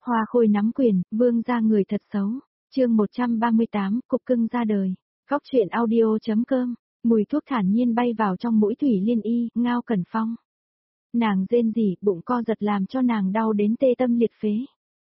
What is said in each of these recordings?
Hoa Khôi nắm quyền, vương ra người thật xấu. Chương 138, cục cưng ra đời. Góc truyện audio.com. Mùi thuốc thản nhiên bay vào trong mũi Thủy Liên Y, Ngao Cẩn Phong. Nàng rên rỉ, bụng co giật làm cho nàng đau đến tê tâm liệt phế.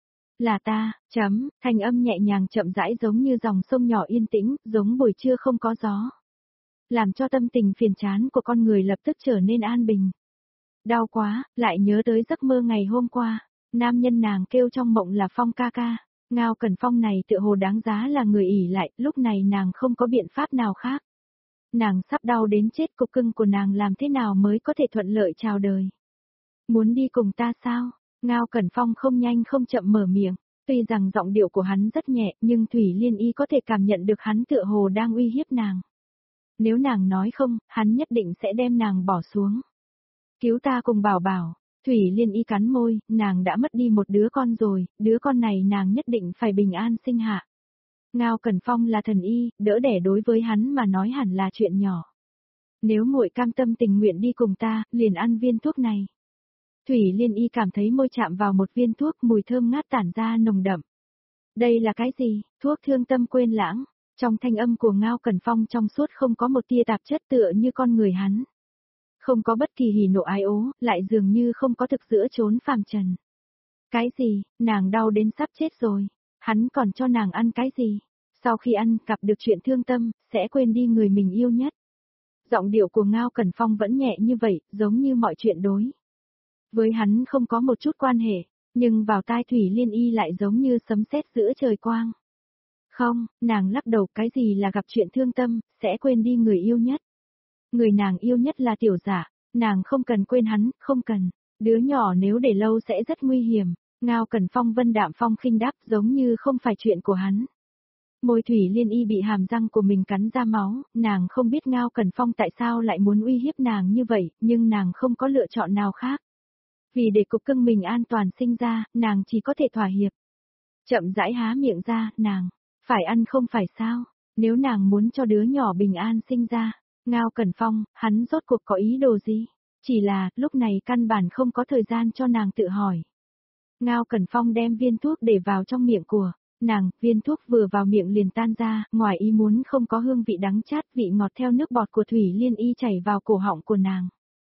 Là ta, thanh âm nhẹ nhàng chậm rãi giống như dòng sông nhỏ yên tĩnh, giống buổi trưa không có gió. Làm cho tâm tình phiền chán của con người lập tức trở nên an bình. Đau quá, lại nhớ tới giấc mơ ngày hôm qua. Nam nhân nàng kêu trong mộng là Phong ca ca. Ngao Cẩn Phong này tựa hồ đáng giá là người ỷ lại, lúc này nàng không có biện pháp nào khác. Nàng sắp đau đến chết, cục cưng của nàng làm thế nào mới có thể thuận lợi chào đời. Muốn đi cùng ta sao? Ngao Cẩn Phong không nhanh không chậm mở miệng. Tuy rằng giọng điệu của hắn rất nhẹ, nhưng Thủy Liên Y có thể cảm nhận được hắn tựa hồ đang uy hiếp nàng. Nếu nàng nói không, hắn nhất định sẽ đem nàng bỏ xuống. Cứu ta cùng Bảo Bảo. Thủy Liên Y cắn môi, nàng đã mất đi một đứa con rồi, đứa con này nàng nhất định phải bình an sinh hạ. Ngao Cẩn Phong là thần y, đỡ đẻ đối với hắn mà nói hẳn là chuyện nhỏ. Nếu muội cam tâm tình nguyện đi cùng ta, liền ăn viên thuốc này. Thủy Liên Y cảm thấy môi chạm vào một viên thuốc, mùi thơm ngát tản ra nồng đậm. Đây là cái gì? Thuốc thương tâm quên lãng. Trong thanh âm của Ngao Cẩn Phong trong suốt không có một tia tạp chất tựa như con người hắn. Không có bất kỳ hỉ nộ ái ố, lại dường như không có thực giữa chốn phàm trần. Cái gì? Nàng đau đến sắp chết rồi. Hắn còn cho nàng ăn cái gì? Sau khi ăn, gặp được chuyện thương tâm, sẽ quên đi người mình yêu nhất. Giọng điệu của Ngao Cẩn Phong vẫn nhẹ như vậy, giống như mọi chuyện đối. Với hắn không có một chút quan hệ, nhưng vào tai Thủy Liên Y lại giống như sấm sét giữa trời quang. Không, nàng lắc đầu, cái gì là gặp chuyện thương tâm, sẽ quên đi người yêu nhất. Người nàng yêu nhất là Tiểu Dạ, nàng không cần quên hắn, không cần. Đứa nhỏ nếu để lâu sẽ rất nguy hiểm. Ngao Cẩn Phong vân đạm phong khinh đáp giống như không phải chuyện của hắn. Môi Thủy Liên Y bị hàm răng của mình cắn ra máu, nàng không biết Ngao Cẩn Phong tại sao lại muốn uy hiếp nàng như vậy, nhưng nàng không có lựa chọn nào khác. Vì để cục cưng mình an toàn sinh ra, nàng chỉ có thể thỏa hiệp. Chậm rãi há miệng ra, nàng, phải ăn không phải sao, nếu nàng muốn cho đứa nhỏ bình an sinh ra. Ngao Cẩn Phong, hắn rốt cuộc có ý đồ gì? Chỉ là, lúc này căn bản không có thời gian cho nàng tự hỏi. Ngao Cẩn Phong đem viên thuốc để vào trong miệng của nàng, viên thuốc vừa vào miệng liền tan ra, ngoài ý muốn không có hương vị đắng chát, vị ngọt theo nước bọt của Thủy Liên Y chảy vào cổ họng của nàng.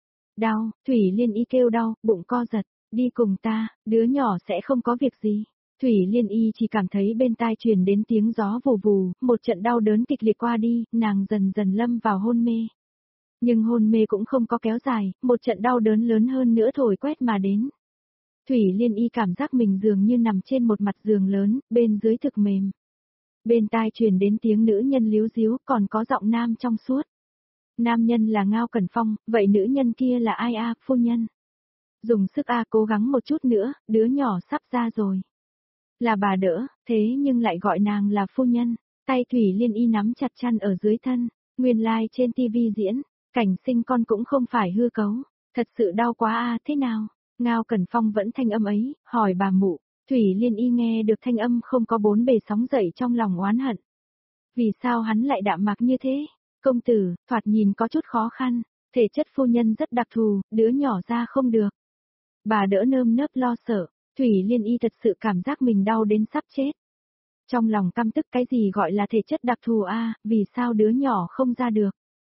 Đau, Thủy Liên Y kêu đau, bụng co giật, đi cùng ta, đứa nhỏ sẽ không có việc gì. Thủy Liên Y chỉ cảm thấy bên tai truyền đến tiếng gió vù vù, một trận đau đớn kịch liệt qua đi, nàng dần dần lâm vào hôn mê. Nhưng hôn mê cũng không có kéo dài, một trận đau đớn lớn hơn nữa thổi quét mà đến. Thủy Liên Y cảm giác mình dường như nằm trên một mặt giường lớn, bên dưới thực mềm. Bên tai truyền đến tiếng nữ nhân líu díu, còn có giọng nam trong suốt. Nam nhân là Ngao Cẩn Phong, vậy nữ nhân kia là ai a, phu nhân? Dùng sức cố gắng một chút nữa, đứa nhỏ sắp ra rồi. Là bà đỡ, thế nhưng lại gọi nàng là phu nhân. Tay Thủy Liên Y nắm chặt chăn ở dưới thân, nguyên lai trên tivi diễn, cảnh sinh con cũng không phải hư cấu. Thật sự đau quá thế nào? Ngao Cẩn Phong vẫn thanh âm ấy, hỏi bà mụ. Thủy Liên Y nghe được thanh âm không có bốn bề sóng dậy trong lòng oán hận. Vì sao hắn lại đạm mạc như thế? Công tử, thoạt nhìn có chút khó khăn, thể chất phu nhân rất đặc thù, đứa nhỏ ra không được. Bà đỡ nơm nớp lo sợ, Thủy Liên Y thật sự cảm giác mình đau đến sắp chết. Trong lòng căm tức, cái gì gọi là thể chất đặc thù vì sao đứa nhỏ không ra được?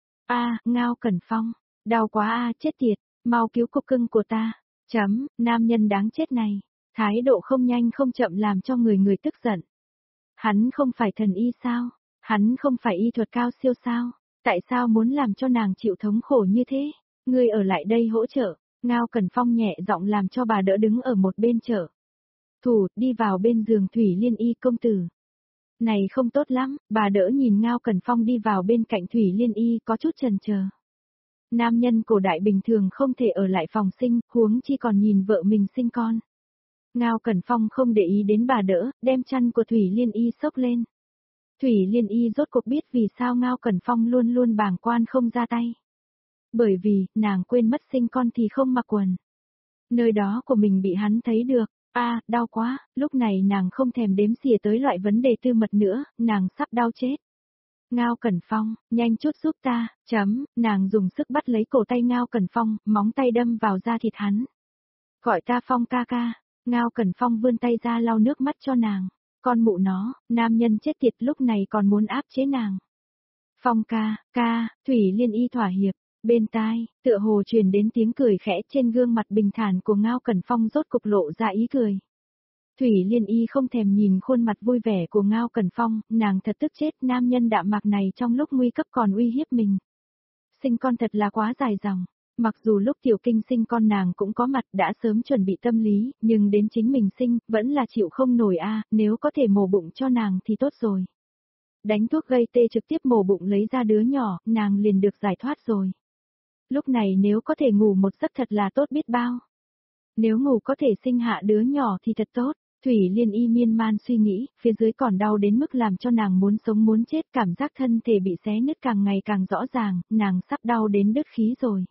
Ngao Cẩn Phong, đau quá chết tiệt, mau cứu cục cưng của ta. Nam nhân đáng chết này, thái độ không nhanh không chậm làm cho người tức giận. Hắn không phải thần y sao? Hắn không phải y thuật cao siêu sao? Tại sao muốn làm cho nàng chịu thống khổ như thế? Ngươi ở lại đây hỗ trợ. Ngao Cẩn Phong nhẹ giọng làm cho bà đỡ đứng ở một bên chợ. Thủ, đi vào bên giường Thủy Liên Y công tử. Này không tốt lắm, bà đỡ nhìn Ngao Cẩn Phong đi vào bên cạnh Thủy Liên Y có chút chần chờ. Nam nhân cổ đại bình thường không thể ở lại phòng sinh, huống chi còn nhìn vợ mình sinh con. Ngao Cẩn Phong không để ý đến bà đỡ, đem chăn của Thủy Liên Y xốc lên. Thủy Liên Y rốt cuộc biết vì sao Ngao Cẩn Phong luôn luôn bàng quan không ra tay. Bởi vì, nàng quên mất sinh con thì không mặc quần. Nơi đó của mình bị hắn thấy được, đau quá, lúc này nàng không thèm đếm xỉa tới loại vấn đề tư mật nữa, nàng sắp đau chết. Ngao Cẩn Phong, nhanh chút giúp ta, nàng dùng sức bắt lấy cổ tay Ngao Cẩn Phong, móng tay đâm vào da thịt hắn. Gọi ta Phong ca ca, Ngao Cẩn Phong vươn tay ra lau nước mắt cho nàng. Con mụ nó, nam nhân chết tiệt lúc này còn muốn áp chế nàng. Phong ca, Thủy Liên Y thỏa hiệp. Bên tai, tựa hồ truyền đến tiếng cười khẽ trên gương mặt bình thản của Ngao Cẩn Phong rốt cục lộ ra ý cười. Thủy Liên Y không thèm nhìn khuôn mặt vui vẻ của Ngao Cẩn Phong, nàng thật tức chết nam nhân đạm mạc này trong lúc nguy cấp còn uy hiếp mình. Sinh con thật là quá dài dòng. Mặc dù lúc tiểu kinh sinh con nàng cũng có mặt đã sớm chuẩn bị tâm lý, nhưng đến chính mình sinh, vẫn là chịu không nổi nếu có thể mổ bụng cho nàng thì tốt rồi. Đánh thuốc gây tê trực tiếp mổ bụng lấy ra đứa nhỏ, nàng liền được giải thoát rồi. Lúc này nếu có thể ngủ một giấc thật là tốt biết bao. Nếu ngủ có thể sinh hạ đứa nhỏ thì thật tốt. Thủy Liên Y miên man suy nghĩ, phía dưới còn đau đến mức làm cho nàng muốn sống muốn chết, cảm giác thân thể bị xé nứt càng ngày càng rõ ràng, nàng sắp đau đến đứt khí rồi.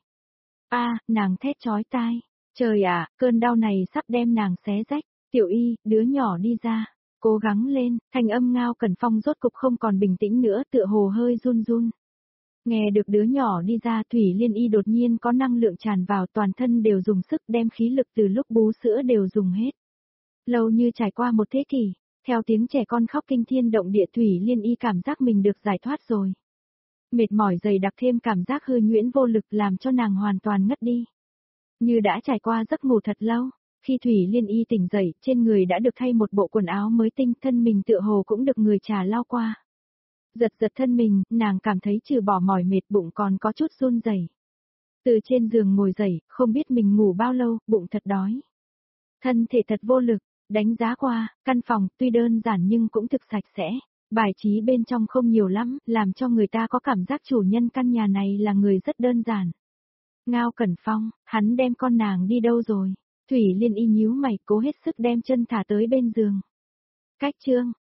Nàng thét chói tai. Trời ạ, cơn đau này sắp đem nàng xé rách. Tiểu Y, đứa nhỏ đi ra. Cố gắng lên, thanh âm Ngao Cẩn Phong rốt cục không còn bình tĩnh nữa, tựa hồ hơi run run. Nghe được đứa nhỏ đi ra, Thủy Liên Y đột nhiên có năng lượng tràn vào, toàn thân đều dùng sức, đem khí lực từ lúc bú sữa đều dùng hết. Lâu như trải qua một thế kỷ, theo tiếng trẻ con khóc kinh thiên động địa, Thủy Liên Y cảm giác mình được giải thoát rồi. Mệt mỏi dày đặc thêm cảm giác hư nhuyễn vô lực làm cho nàng hoàn toàn ngất đi. Như đã trải qua giấc ngủ thật lâu, khi Thủy Liên Y tỉnh dậy, trên người đã được thay một bộ quần áo mới tinh, thân mình tựa hồ cũng được người trà lau qua. Giật thân mình, nàng cảm thấy trừ bỏ mỏi mệt bụng còn có chút run rẩy. Từ trên giường ngồi dậy, không biết mình ngủ bao lâu, bụng thật đói. Thân thể thật vô lực, đánh giá qua, căn phòng tuy đơn giản nhưng cũng thực sạch sẽ. Bài trí bên trong không nhiều lắm, làm cho người ta có cảm giác chủ nhân căn nhà này là người rất đơn giản. Ngao Cẩn Phong, hắn đem con nàng đi đâu rồi? Thủy Liên Y nhíu mày cố hết sức đem chân thả tới bên giường. Cách chương,